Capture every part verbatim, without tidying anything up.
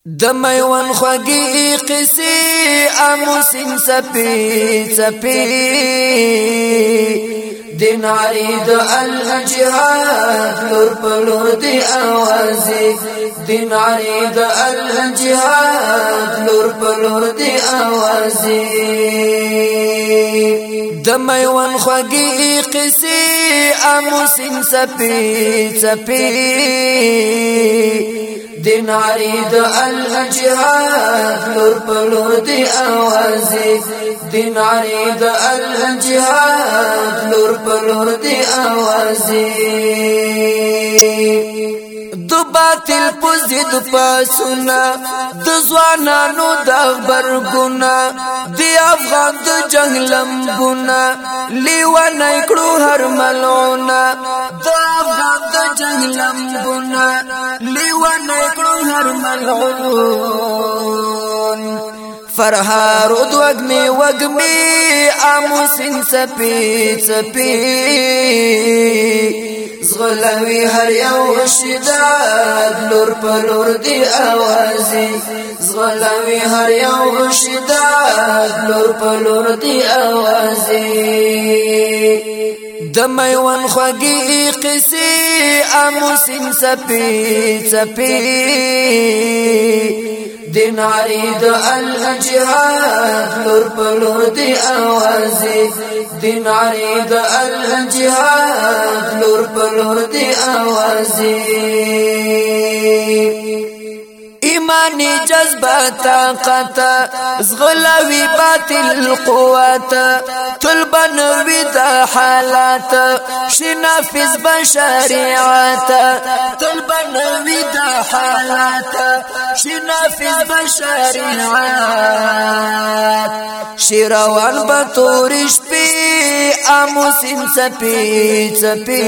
د میوان خوږی قصې اموسین سپی سپی دین عرید الجهاد لور پلور دی آوازی دین عرید الجهاد لور پلور دی آوازی د میوان خوږی قصې اموسین سپی سپی دین عرید الجهاد لور پلور دی آوازی دین عرید الجهاد لور پلور دی آوازی دو باطل پوزید پاسونا د ځوانانو د خبرګونا دی افغان د جنگ لمبونا لیوانه کړو هر ملونا د افغان د جنگ لمبونا لیوانه کړو هر ملون فرهارود وگمی وگمی آموسین سپی سپی زغلوی هر یو شداد لور پلور دی آوازی زغلوی هر یو شداد لور پلور دی آوازی د میوان خوږی قصې آموسین سپی سپی دین عرید الجهاد لور پلور دی آوازی دین عرید الجهاد لور پلور دی آوازی ایمانی جذبه طاقت زغلوی باطل قوت طلبنوی دا حالات شنافذ بشریعت طلبنوی دا حالات شنافذ بشریعت شیروان بطورش پی آموسین سپی سپی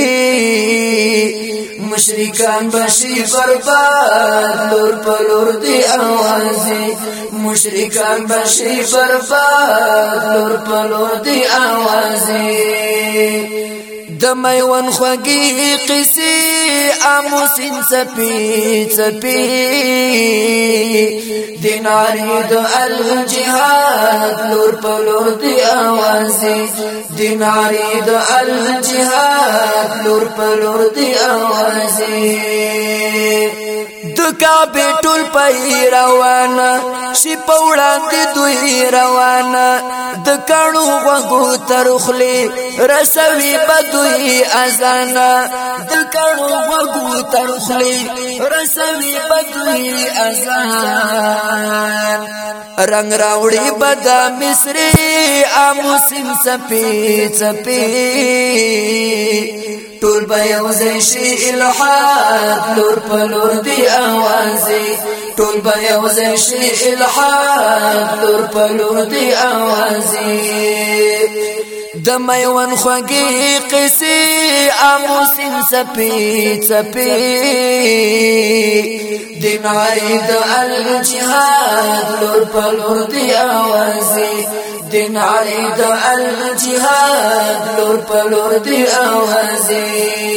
مشرکان بشی برباد لور پلور دی آوازی مشرکان بشی برباد لور پلور دی آوازی د میوان خوږی قصې آموسین سپی سپی دین عرید الجهاد لور پلور دی آوازی دین عرید الجهاد لور پلور دی آوازی د کعبه ټول پای روانه شي پوړاندې دوی روانه د کڼو غوغو ترخلي رسوي بدوي اذان د کڼو غوغو ترخلي رسوي بدوي اذان رنگ راوړي بدا مصري آموسین سپي سپي ټول به یوځای شي الحاد لور پلور دی آوازی ټول به یوځای شي الحاد لور پلور دی آوازی د میوان خوږی قصې آموسین سپی سپی دین عرید الجهاد لور پلور دی آوازی دین عرید الجهاد لور پلور دی آوازی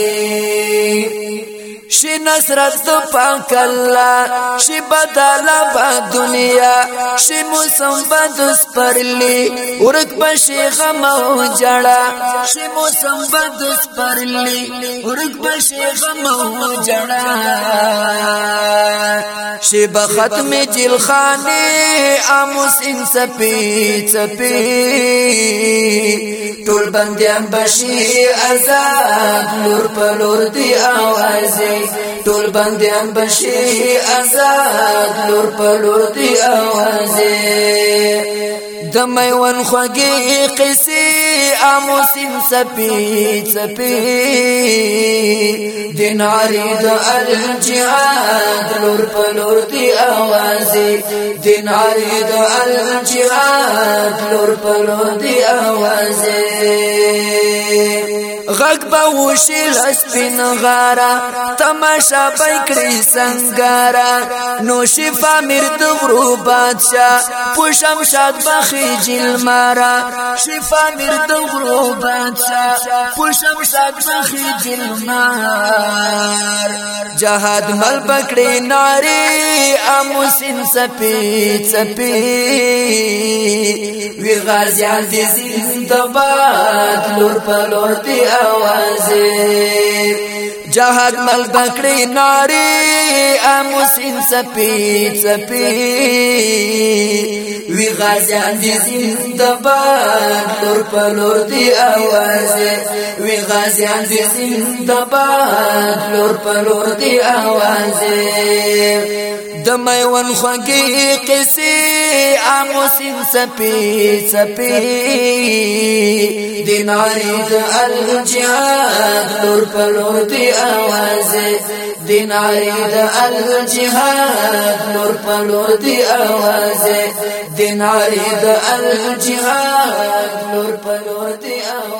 شی نصرت تو پاک اللہ شی بدالا با دنیا شی موسم بدس پرلی ورک بشی غم و جڑا شی موسم بدس پرلی ورک بشی غم و جڑا شی بختم جل خانی آموسین سپی سپی ټول بندیان بشی آزاد لور پلور دی آوازی ټول بندیان بشي آزاد لور پلور دی آوازی د میوان خوږی قصې آموسین سپی سپی دین عرید الجهاد لور پلور دی آوازی دین عرید الجهاد لور پلور دی آوازی غږ به وشي له سپین غاره تماشا به کړي سنګاره نو شفا میر د غرو بادشاه په شمشاد به خیجي لماره شفا میر د غرو بادشاه په شمشاد به خیجي لماره جهاد مل پکړي ناري اموسین سپي سپي وی غازیان دي زنده‌باد لور په لور دي اوازه جهاد مل پکړي ناري اموسین سپي سپي وی غازیان دي زنده‌باد لور په لور دي اوازه وی غازیان دي زنده‌باد لور په لور دي اوازه د میوان خوږی قصې اموسین سپي سپي دیناري د الجهاد لور په لور دي اوازه دیناري د الجهاد لور په لور دي اوازه دیناري د الجهاد لور په لور دي اوازه